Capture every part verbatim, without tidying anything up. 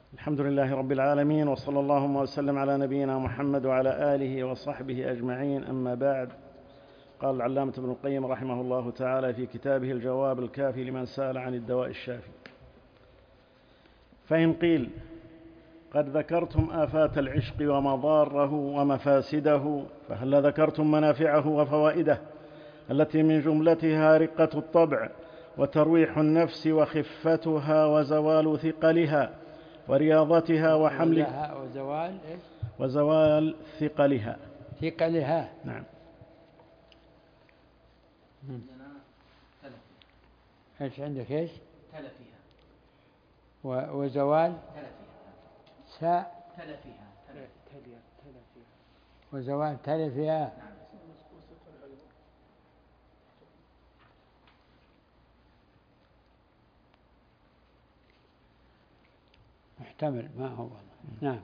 الحمد لله رب العالمين، وصلى اللهم وسلم على نبينا محمد وعلى آله وصحبه أجمعين. أما بعد، قال العلامة ابن القيم رحمه الله تعالى في كتابه الجواب الكافي لمن سأل عن الدواء الشافي: فإن قيل قد ذكرتم آفات العشق ومضاره ومفاسده، فهل ذكرتم منافعه وفوائده التي من جملتها رقة الطبع وترويح النفس وخفتها وزوال ثقلها ورياضتها وحمل وزوال إيش؟ وزوال ثقلها ثقلها نعم. ايش عندك؟ ايش تلفها وزوال تلفها ساء تلفها وزوال تلفها. محتمل، ما هو. نعم.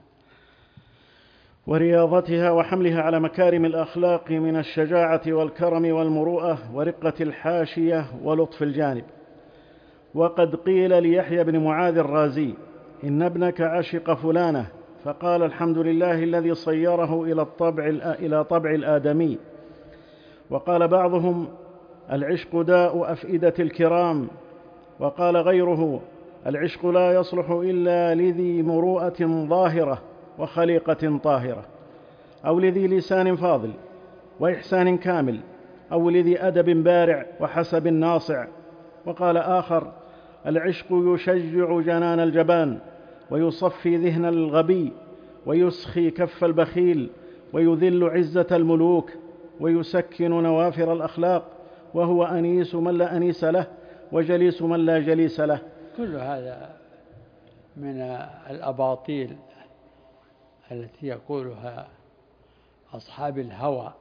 ورياضتها وحملها على مكارم الأخلاق من الشجاعة والكرم والمروءة ورقة الحاشية ولطف الجانب. وقد قيل ليحيى بن معاذ الرازي: إن ابنك عشق فلانة، فقال: الحمد لله الذي صيره إلى الطبع إلى طبع الآدمي. وقال بعضهم: العشق داء أفئدة الكرام. وقال غيره: العشق لا يصلح إلا لذي مروءة ظاهرة وخليقة طاهرة، أو لذي لسان فاضل وإحسان كامل، أو لذي أدب بارع وحسب ناصع. وقال آخر: العشق يشجع جنان الجبان، ويصفي ذهن الغبي، ويسخي كف البخيل، ويذل عزة الملوك، ويسكن نوافر الأخلاق، وهو أنيس من لا أنيس له، وجليس من لا جليس له. كل هذا من الأباطيل التي يقولها أصحاب الهوى.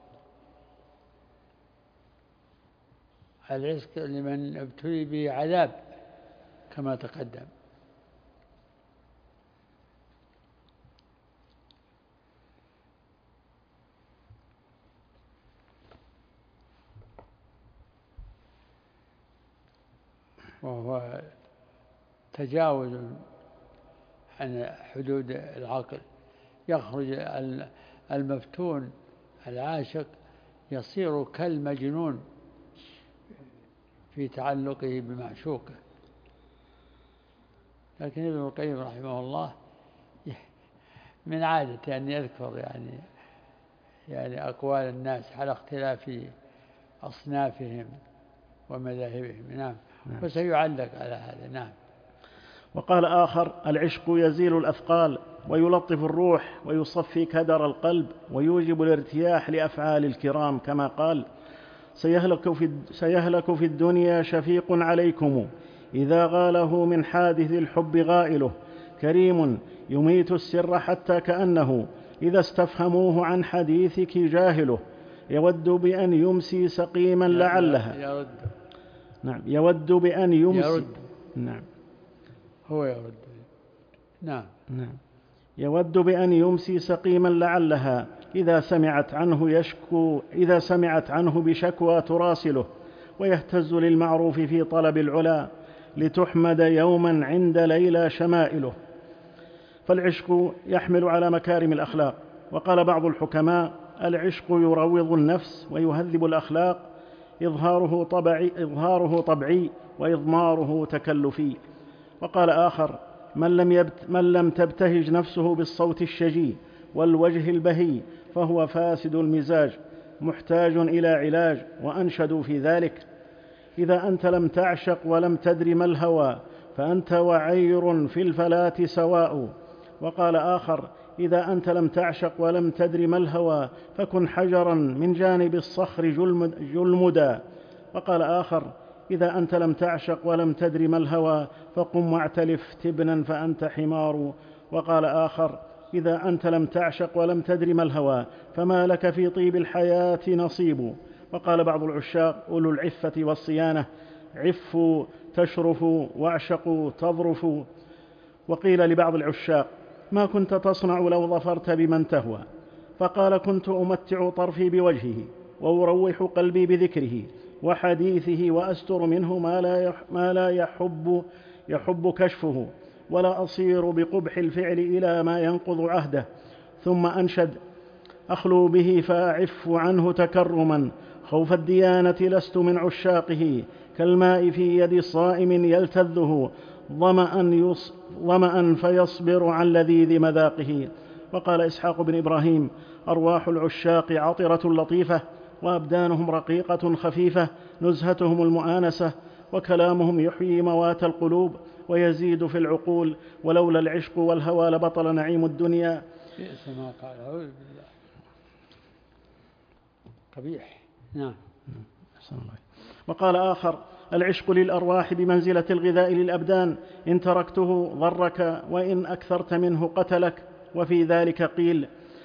العشق لمن ابتلي به عذاب كما تقدم. وهو تجاوز عن حدود العقل. يخرج المفتون العاشق يصير كالمجنون في تعلقه بمعشوقه. لكن ابن القيم رحمه الله من عادته أن يذكر يعني يعني أقوال الناس على اختلاف أصنافهم ومذاهبهم. نعم. وسيعلق على هذا. نعم. وقال آخر: العشق يزيل الأثقال ويلطف الروح ويصفي كدر القلب ويوجب الارتياح لأفعال الكرام، كما قال: سيهلك في, سيهلك في الدنيا شفيق عليكم إذا غاله من حادث الحب غائله، كريم يميت السر حتى كأنه إذا استفهموه عن حديثك جاهله، يود بأن يمسي سقيما لعلها. يرد. نعم. يود بأن يمسي. يرد. نعم. هو يرد. نعم. نعم. يود بأن يمسي سقيما لعلها إذا سمعت عنه يشكو إذا سمعت عنه بشكوى تراسله، ويهتز للمعروف في طلب العلا لتحمد يوما عند ليلى شمائله. فالعشق يحمل على مكارم الأخلاق. وقال بعض الحكماء: العشق يروض النفس ويهذب الأخلاق، إظهاره طبعي, إظهاره طبعي وإضماره تكلفي. وقال آخر: من لم, يبت من لم تبتهج نفسه بالصوت الشجي والوجه البهي فهو فاسد المزاج محتاج إلى علاج. وأنشدوا في ذلك: إذا أنت لم تعشق ولم تدر ما الهوى فأنت وعير في الفلاة سواء. وقال آخر: إذا أنت لم تعشق ولم تدر ما الهوى فكن حجرا من جانب الصخر جلمدا. وقال آخر: إذا أنت لم تعشق ولم تدر ما الهوى فقم واعتلف تبنا فأنت حمار. وقال آخر: إذا أنت لم تعشق ولم تدر ما الهوى فما لك في طيب الحياة نصيب. وقال بعض العشاق أولو العفة والصيانة: عفوا تشرفوا واعشقوا تظرفوا. وقيل لبعض العشاق: ما كنت تصنع لو ظفرت بمن تهوى؟ فقال: كنت أمتع طرفي بوجهه وأروح قلبي بذكره وحديثه وأستر منه ما لا ما لا يحب يحب كشفه ولا أصير بقبح الفعل إلى ما ينقض عهده. ثم أنشد: أخلو به فأعف عنه تكرما، خوف الديانة لست من عشاقه، كالماء في يد صائم يلتذه، ظمأ فيصبر عن لذيذ مذاقه. وقال إسحاق بن إبراهيم: أرواح العشاق عطرة لطيفة، وأبدانهم رقيقة خفيفة، نزهتهم المؤانسة، وكلامهم يحيي موات القلوب ويزيد في العقول، ولولا العشق والهوى لبطل نعيم الدنيا. بئس ما قال، أعوذ بالله، قبيح. نعم. وقال آخر: العشق للأرواح بمنزلة الغذاء للأبدان، إن تركته ضرك، وإن أكثرت منه قتلك. وفي ذلك قيل: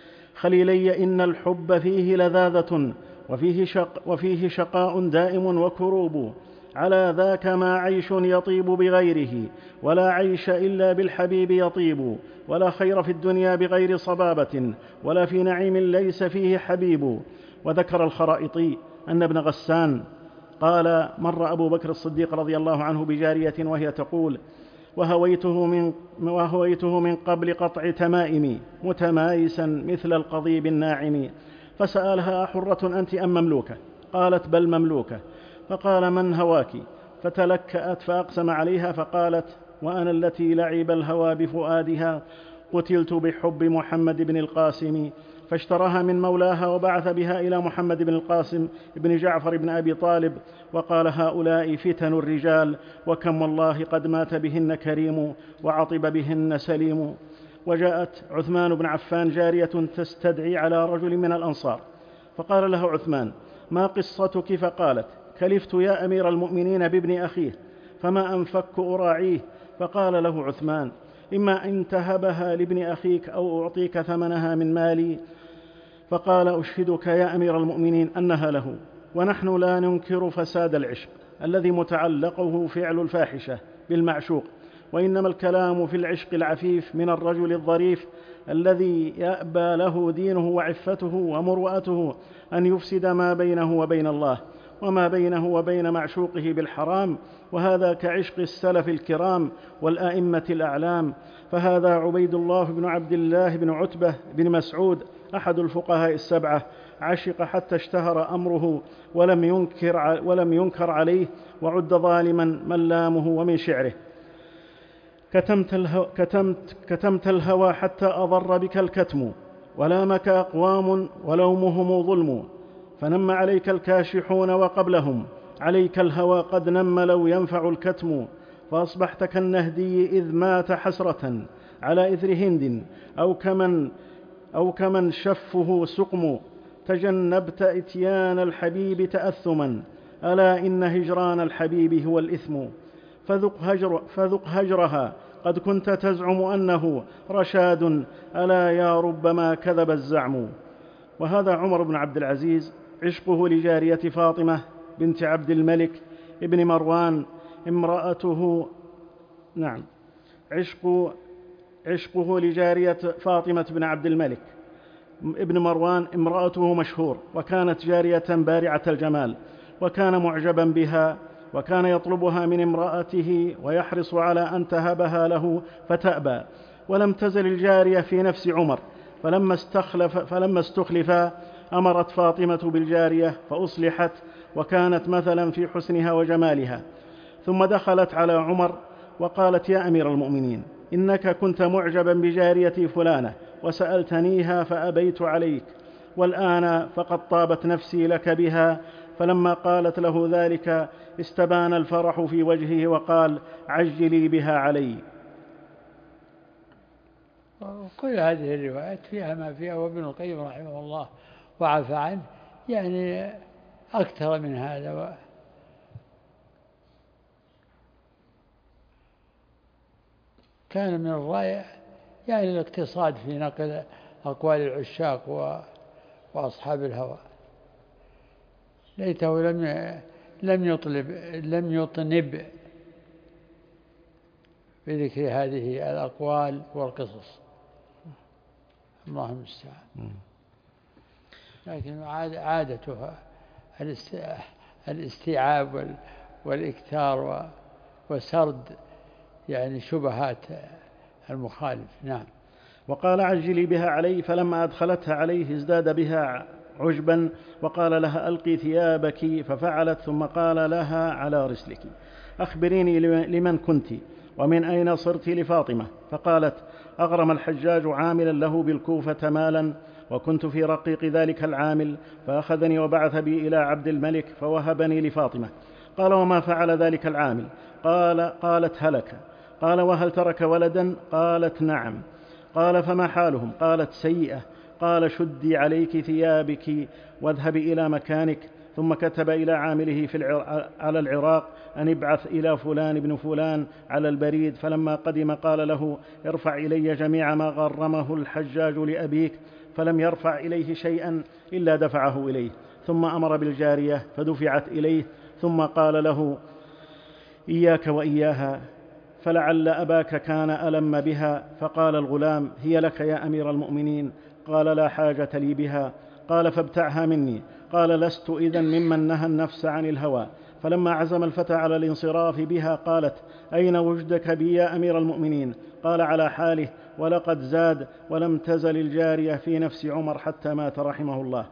خليلي إن الحب فيه لذاذة، وفيه, شق وفيه شقاء دائم وكروب، على ذاك ما عيش يطيب بغيره، ولا عيش إلا بالحبيب يطيب، ولا خير في الدنيا بغير صبابة، ولا في نعيم ليس فيه حبيب. وذكر الخرائطي أن ابن غسان قال: مر أبو بكر الصديق رضي الله عنه بجارية وهي تقول: وهويته من, وهويته من قبل قطع تمائمي، متمايسا مثل القضيب الناعم، فسألها: أحرة أنت أم مملوكة؟ قالت: بل مملوكة. فقال: من هواك؟ فتلكأت فأقسم عليها، فقالت: وأنا التي لعب الهوى بفؤادها، قتلت بحب محمد بن القاسم. فاشتراها من مولاها وبعث بها إلى محمد بن القاسم بن جعفر بن أبي طالب، وقال: هؤلاء فتن الرجال، وكم والله قد مات بهن كريم، وعطب بهن سليم. وجاءت عثمان بن عفان جارية تستدعي على رجل من الأنصار، فقال له عثمان: ما قصتك؟ فقالت: كلفت يا أمير المؤمنين بابن أخيه، فما أنفك أراعيه. فقال له عثمان: إما أن تهبها لابن أخيك أو أعطيك ثمنها من مالي. فقال: أشهدك يا أمير المؤمنين أنها له، ونحن لا ننكر فساد العشق الذي متعلقه فعل الفاحشة بالمعشوق، وإنما الكلام في العشق العفيف من الرجل الظريف الذي يأبى له دينه وعفته ومروءته أن يفسد ما بينه وبين الله، وما بينه وبين معشوقه بالحرام، وهذا كعشق السلف الكرام والآئمة الأعلام. فهذا عبيد الله بن عبد الله بن عتبة بن مسعود أحد الفقهاء السبعة، عشق حتى اشتهر أمره ولم ينكر, ولم ينكر عليه، وعد ظالما من لامه. ومن شعره: كتمت, الهو كتمت, كتمت الهوى حتى أضر بك الكتم، ولامك أقوام ولومهم ظلم، فنم عليك الكاشحون وقبلهم عليك الهوى قد نم لو ينفع الكتم، فأصبحت كالنهدي إذ مات حسرة على إثر هند، أو كمن, أو كمن شفه سقم، تجنبت إتيان الحبيب تأثما، ألا إن هجران الحبيب هو الإثم، فذق, هجر فذق هجرها قد كنت تزعم أنه رشاد، ألا يا ربما كذب الزعم. وهذا عمر بن عبد العزيز عشقه لجارية فاطمة بنت عبد الملك ابن مروان امرأته نعم عشق عشقه لجارية فاطمة بن عبد الملك ابن مروان امرأته مشهور، وكانت جارية بارعة الجمال، وكان معجبا بها، وكان يطلبها من امرأته ويحرص على أن تهبها له فتأبى. ولم تزل الجارية في نفس عمر، فلما استخلف فلما استخلفا أمرت فاطمة بالجارية فأصلحت، وكانت مثلا في حسنها وجمالها. ثم دخلت على عمر وقالت: يا أمير المؤمنين، إنك كنت معجبا بجاريتي فلانة وسألتنيها فأبيت عليك، والآن فقد طابت نفسي لك بها. فلما قالت له ذلك استبان الفرح في وجهه وقال: عجلي بها علي. كل هذه الروايات فيها ما فيها، وابن القيم رحمه الله وعفى عنه يعني أكثر من هذا. كان من الرأي يعني الاقتصاد في نقل أقوال العشاق وأصحاب الهوى، ليته لم لم يطلب لم يطنب بذكر هذه الأقوال والقصص، الله المستعان. لكن عادتها الاستيعاب والإكثار وسرد يعني شبهات المخالف. نعم. وقال عجلي بها علي، فلما أدخلتها عليه ازداد بها عجبا وقال لها ألقي ثيابك، ففعلت، ثم قال لها على رسلك أخبريني لمن كنت ومن أين صرت لفاطمة؟ فقالت أغرم الحجاج عاملا له بالكوفة مالا، وكنت في رقيق ذلك العامل، فأخذني وبعث بي إلى عبد الملك فوهبني لفاطمة. قال وما فعل ذلك العامل؟ قال قالت هلك. قال وهل ترك ولدا؟ قالت نعم. قال فما حالهم؟ قالت سيئة. قال شدي عليك ثيابك واذهبي إلى مكانك. ثم كتب إلى عامله في العر... على العراق أن ابعث إلى فلان بن فلان على البريد، فلما قدم قال له ارفع إلي جميع ما غرمه الحجاج لأبيك، فلم يرفع إليه شيئا إلا دفعه إليه، ثم أمر بالجارية فدفعت إليه، ثم قال له إياك وإياها، فلعل أباك كان ألم بها. فقال الغلام هي لك يا أمير المؤمنين. قال لا حاجة لي بها. قال فابتعها مني. قال لست إذن ممن نهى النفس عن الهوى. فلما عزم الفتى على الانصراف بها قالت أين وجدك بي يا أمير المؤمنين؟ قال على حاله ولقد زاد، ولم تزل الجارية في نفس عمر حتى مات رحمه الله.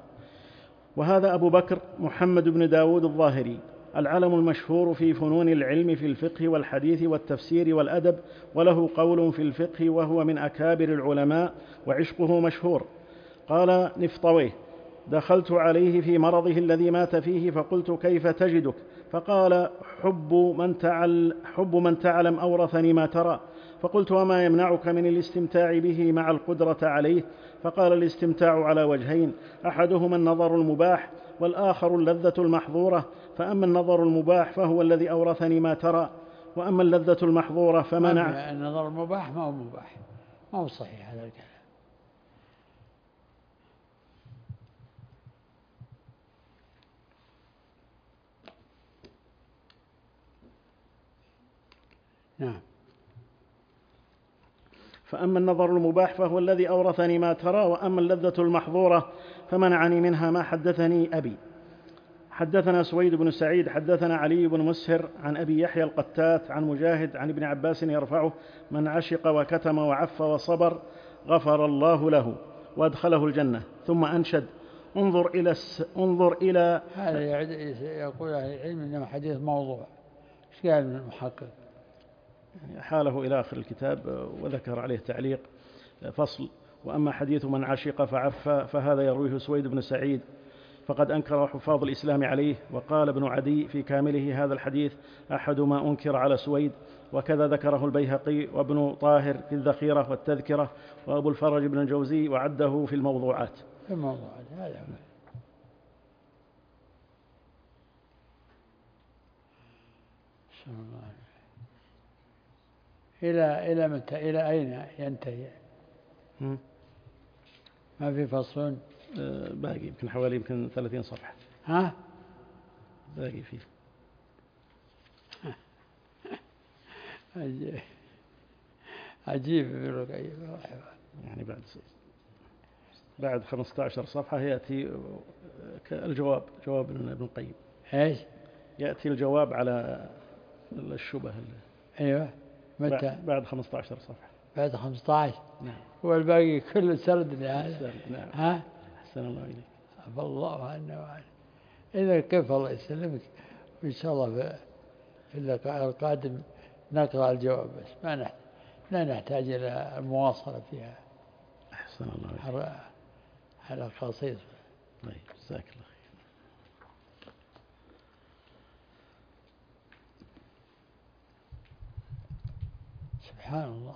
وهذا أبو بكر محمد بن داود الظاهري، العلم المشهور في فنون العلم في الفقه والحديث والتفسير والأدب، وله قول في الفقه وهو من أكابر العلماء وعشقه مشهور. قال نفطويه دخلت عليه في مرضه الذي مات فيه فقلت كيف تجدك؟ فقال حب من, تعل حب من تعلم أورثني ما ترى. فقلت وما يمنعك من الاستمتاع به مع القدرة عليه؟ فقال الاستمتاع على وجهين، أحدهما النظر المباح والآخر اللذة المحظورة، فأما النظر المباح فهو الذي أورثني ما ترى، وأما اللذة المحظورة فمنع. النظر المباح ما هو مباح، ما هو صحيح هذا الكلام. نعم. فأما النظر المباح فهو الذي أورثني ما ترى، وأما اللذة المحظورة فمنعني منها ما حدثني أبي. حدثنا سويد بن سعيد حدثنا علي بن مسهر عن أبي يحيى القتات عن مجاهد عن ابن عباس يرفعه من عشق وكتم وعف وصبر غفر الله له وأدخله الجنة. ثم أنشد انظر إلى الس... انظر إلى هذا يقول أهل العلم إنه حديث موضوع. ايش قال من المحقق؟ حاله إلى آخر الكتاب وذكر عليه تعليق فصل: وأما حديث من عشق فعف فهذا يرويه سويد بن سعيد، فقد أنكر حفاظ الإسلام عليه. وقال ابن عدي في كامله هذا الحديث أحد ما أنكر على سويد، وكذا ذكره البيهقي وابن طاهر في الذخيرة والتذكرة، وأبو الفرج بن الجوزي وعده في الموضوعات. في الموضوعات هذا إلى إلى متى إلى أين ينتهي؟ م? ما في فصل؟ أه باقي يمكن حوالي يمكن ثلاثين صفحة. ها؟ باقي فيه. عجيب عجيب ابن القيم. يعني بعد بعد خمسة عشر صفحة يأتي الجواب، جواب ابن القيم. ايش؟ يأتي الجواب على الشبهة. ايوه. متى؟ بعد خمسة عشر صفحة. بعد خمسة عشر. نعم. والباقي كله سرد لهذا. نعم. ها؟ أحسن الله إليك. عفى الله عنا وعنه. إذا كيف الله يسلمك، وإن شاء الله في اللقاء القادم نقرأ الجواب، بس ما نحتاج لا نحتاج إلى المواصلة فيها. أحسن الله إليك. على قصير. طيب جزاك الله خير. سبحان الله.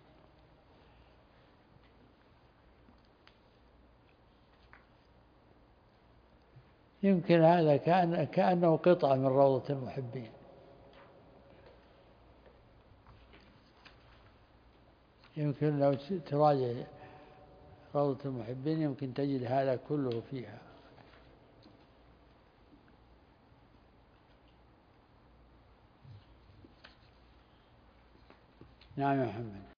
يمكن هذا كأن كأنه قطعة من روضة المحبين. يمكن لو تراجع روضة المحبين يمكن تجد هذا كله فيها. نعم يا محمد.